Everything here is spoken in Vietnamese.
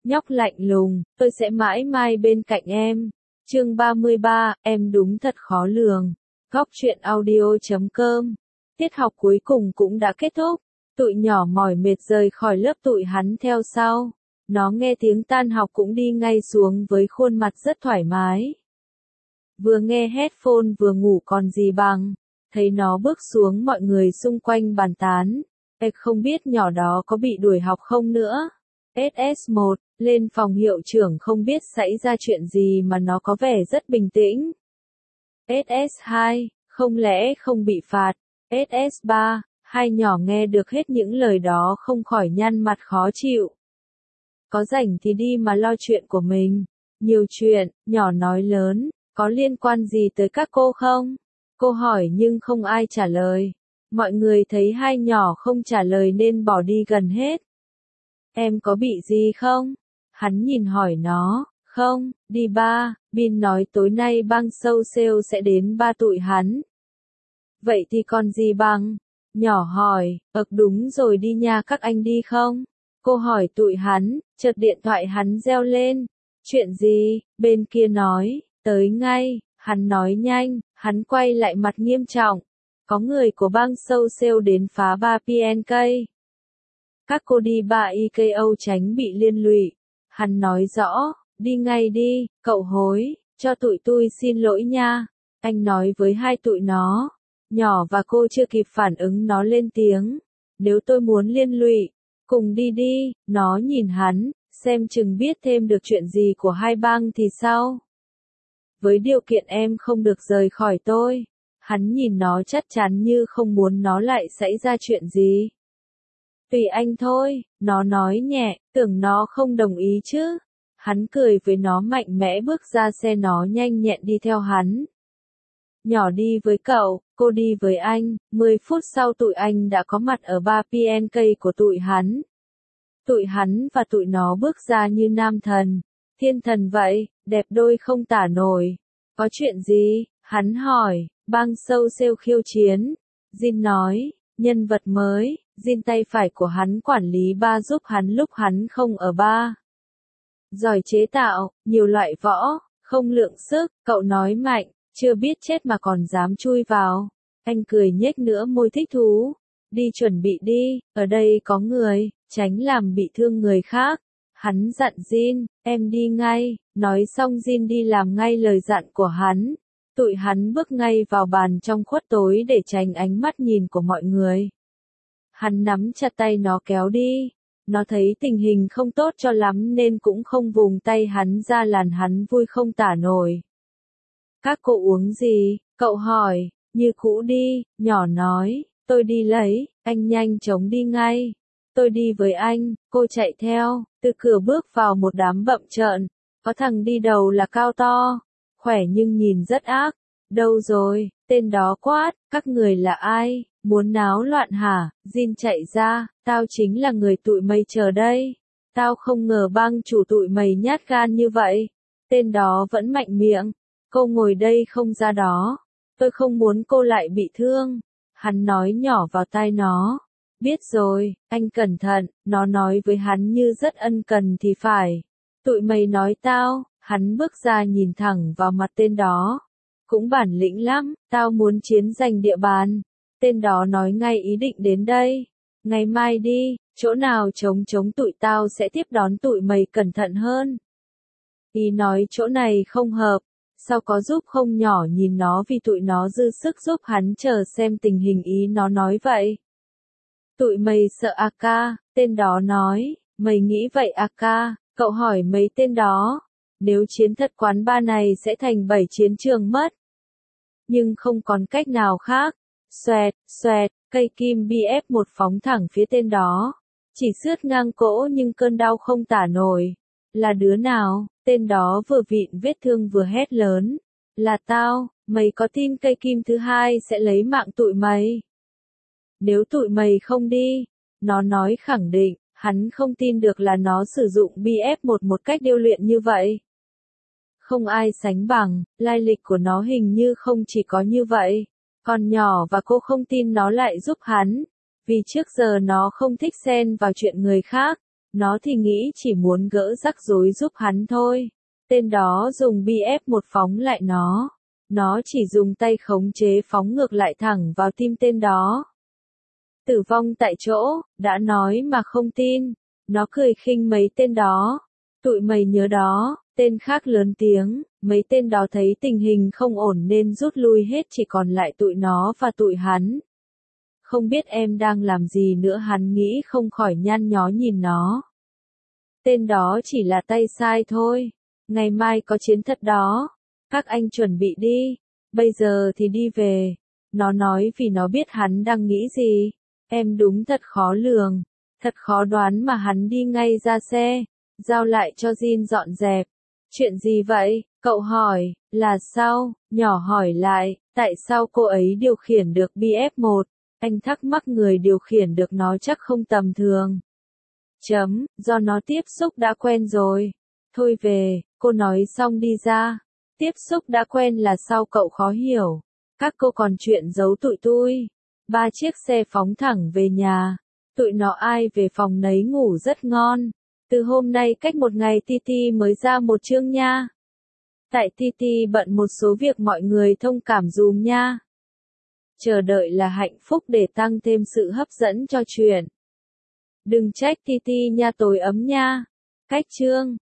Nhóc lạnh lùng, tôi sẽ mãi mãi bên cạnh em. Chương 33, em đúng thật khó lường. Góc truyện audio.com. Tiết học cuối cùng cũng đã kết thúc. Tụi nhỏ mỏi mệt rời khỏi lớp, tụi hắn theo sau. Nó nghe tiếng tan học cũng đi ngay xuống với khuôn mặt rất thoải mái. Vừa nghe headphone vừa ngủ còn gì bằng. Thấy nó bước xuống, mọi người xung quanh bàn tán. Không biết nhỏ đó có bị đuổi học không nữa. SS1, lên phòng hiệu trưởng không biết xảy ra chuyện gì mà nó có vẻ rất bình tĩnh. SS2, không lẽ không bị phạt. SS3, hai nhỏ nghe được hết những lời đó không khỏi nhăn mặt khó chịu. Có rảnh thì đi mà lo chuyện của mình. Nhiều chuyện, nhỏ nói lớn, có liên quan gì tới các cô không? Cô hỏi nhưng không ai trả lời. Mọi người thấy hai nhỏ không trả lời nên bỏ đi gần hết. Em có bị gì không? Hắn nhìn hỏi nó. Không, đi ba, Bin nói tối nay băng social sẽ đến ba tụi hắn. Vậy thì còn gì bằng? Nhỏ hỏi, đúng rồi đi nha, các anh đi không? Cô hỏi tụi hắn, chợt điện thoại hắn reo lên. Chuyện gì? Bên kia nói, tới ngay. Hắn nói nhanh, hắn quay lại mặt nghiêm trọng. Có người của băng social đến phá ba PNK. Các cô đi ba IKO tránh bị liên lụy. Hắn nói rõ, đi ngay đi, cậu hối, cho tụi tôi xin lỗi nha. Anh nói với hai tụi nó. Nhỏ và cô chưa kịp phản ứng nó lên tiếng. Nếu tôi muốn liên lụy, cùng đi đi, nó nhìn hắn, xem chừng biết thêm được chuyện gì của hai bang thì sao. Với điều kiện em không được rời khỏi tôi. Hắn nhìn nó chắc chắn như không muốn nó lại xảy ra chuyện gì. Tùy anh thôi, nó nói nhẹ, tưởng nó không đồng ý chứ. Hắn cười với nó mạnh mẽ bước ra xe, nó nhanh nhẹn đi theo hắn. Nhỏ đi với cậu, cô đi với anh, 10 phút sau tụi anh đã có mặt ở bar PNK của tụi hắn. Tụi hắn và tụi nó bước ra như nam thần, thiên thần vậy, đẹp đôi không tả nổi. Có chuyện gì? Hắn hỏi, bang social khiêu chiến. Jin nói, nhân vật mới, Jin tay phải của hắn quản lý ba giúp hắn lúc hắn không ở ba. Giỏi chế tạo, nhiều loại võ, không lượng sức, cậu nói mạnh, chưa biết chết mà còn dám chui vào. Anh cười nhếch nửa môi thích thú. Đi chuẩn bị đi, ở đây có người, tránh làm bị thương người khác. Hắn dặn Jin, em đi ngay, nói xong Jin đi làm ngay lời dặn của hắn. Tụi hắn bước ngay vào bàn trong khuất tối để tránh ánh mắt nhìn của mọi người. Hắn nắm chặt tay nó kéo đi. Nó thấy tình hình không tốt cho lắm nên cũng không vùng tay hắn ra, làm hắn vui không tả nổi. Các cô uống gì? Cậu hỏi. Như cũ đi, nhỏ nói. Tôi đi lấy, anh nhanh chóng đi ngay. Tôi đi với anh, cô chạy theo, từ cửa bước vào một đám bậm trợn. Có thằng đi đầu là cao to, khỏe nhưng nhìn rất ác. Đâu rồi? Tên đó quát, các người là ai? Muốn náo loạn hả? Jin chạy ra, tao chính là người tụi mày chờ đây. Tao không ngờ bang chủ tụi mày nhát gan như vậy. Tên đó vẫn mạnh miệng. Cô ngồi đây không ra đó. Tôi không muốn cô lại bị thương. Hắn nói nhỏ vào tai nó. Biết rồi, anh cẩn thận, nó nói với hắn như rất ân cần thì phải. Tụi mày nói tao, hắn bước ra nhìn thẳng vào mặt tên đó. Cũng bản lĩnh lắm, tao muốn chiến giành địa bàn. Tên đó nói ngay ý định đến đây. Ngày mai đi, chỗ nào trống tụi tao sẽ tiếp đón tụi mày cẩn thận hơn. Ý nói chỗ này không hợp. Sao có giúp không? Nhỏ nhìn nó vì tụi nó dư sức giúp hắn, chờ xem tình hình. Ý nó nói vậy. Tụi mày sợ AK, tên đó nói. Mày nghĩ vậy AK? Cậu hỏi mấy tên đó. Nếu chiến thật quán ba này sẽ thành 7 chiến trường mất. Nhưng không còn cách nào khác. Xoẹt, cây kim BF1 phóng thẳng phía tên đó. Chỉ sướt ngang cỗ nhưng cơn đau không tả nổi. Là đứa nào? Tên đó vừa vịn vết thương vừa hét lớn. Là tao, mày có tin cây kim thứ hai sẽ lấy mạng tụi mày? Nếu tụi mày không đi, nó nói khẳng định, hắn không tin được là nó sử dụng BF1 một cách điêu luyện như vậy. Không ai sánh bằng, lai lịch của nó hình như không chỉ có như vậy. Còn nhỏ và cô không tin nó lại giúp hắn. Vì trước giờ nó không thích xen vào chuyện người khác. Nó thì nghĩ chỉ muốn gỡ rắc rối giúp hắn thôi. Tên đó dùng BF1 phóng lại nó. Nó chỉ dùng tay khống chế phóng ngược lại thẳng vào tim tên đó. Tử vong tại chỗ, đã nói mà không tin. Nó cười khinh mấy tên đó. Tụi mày nhớ đó, tên khác lớn tiếng, mấy tên đó thấy tình hình không ổn nên rút lui hết, chỉ còn lại tụi nó và tụi hắn. Không biết em đang làm gì nữa, hắn nghĩ không khỏi nhăn nhó nhìn nó. Tên đó chỉ là tay sai thôi. Ngày mai có chiến thật đó. Các anh chuẩn bị đi. Bây giờ thì đi về. Nó nói vì nó biết hắn đang nghĩ gì. Em đúng thật khó lường. Thật khó đoán mà hắn đi ngay ra xe. Giao lại cho Jin dọn dẹp. Chuyện gì vậy? Cậu hỏi. Là sao? Nhỏ hỏi lại. Tại sao cô ấy điều khiển được BF1? Anh thắc mắc người điều khiển được nó chắc không tầm thường. Do nó tiếp xúc đã quen rồi. Thôi về, cô nói xong đi ra. Tiếp xúc đã quen là sao cậu khó hiểu? Các cô còn chuyện giấu tụi tôi. 3 chiếc xe phóng thẳng về nhà. Tụi nó ai về phòng nấy ngủ rất ngon. Từ hôm nay cách một ngày Titi mới ra một chương nha. Tại Titi bận một số việc, mọi người thông cảm dùm nha. Chờ đợi là hạnh phúc để tăng thêm sự hấp dẫn cho chuyện. Đừng trách Titi nha, tối ấm nha. Cách chương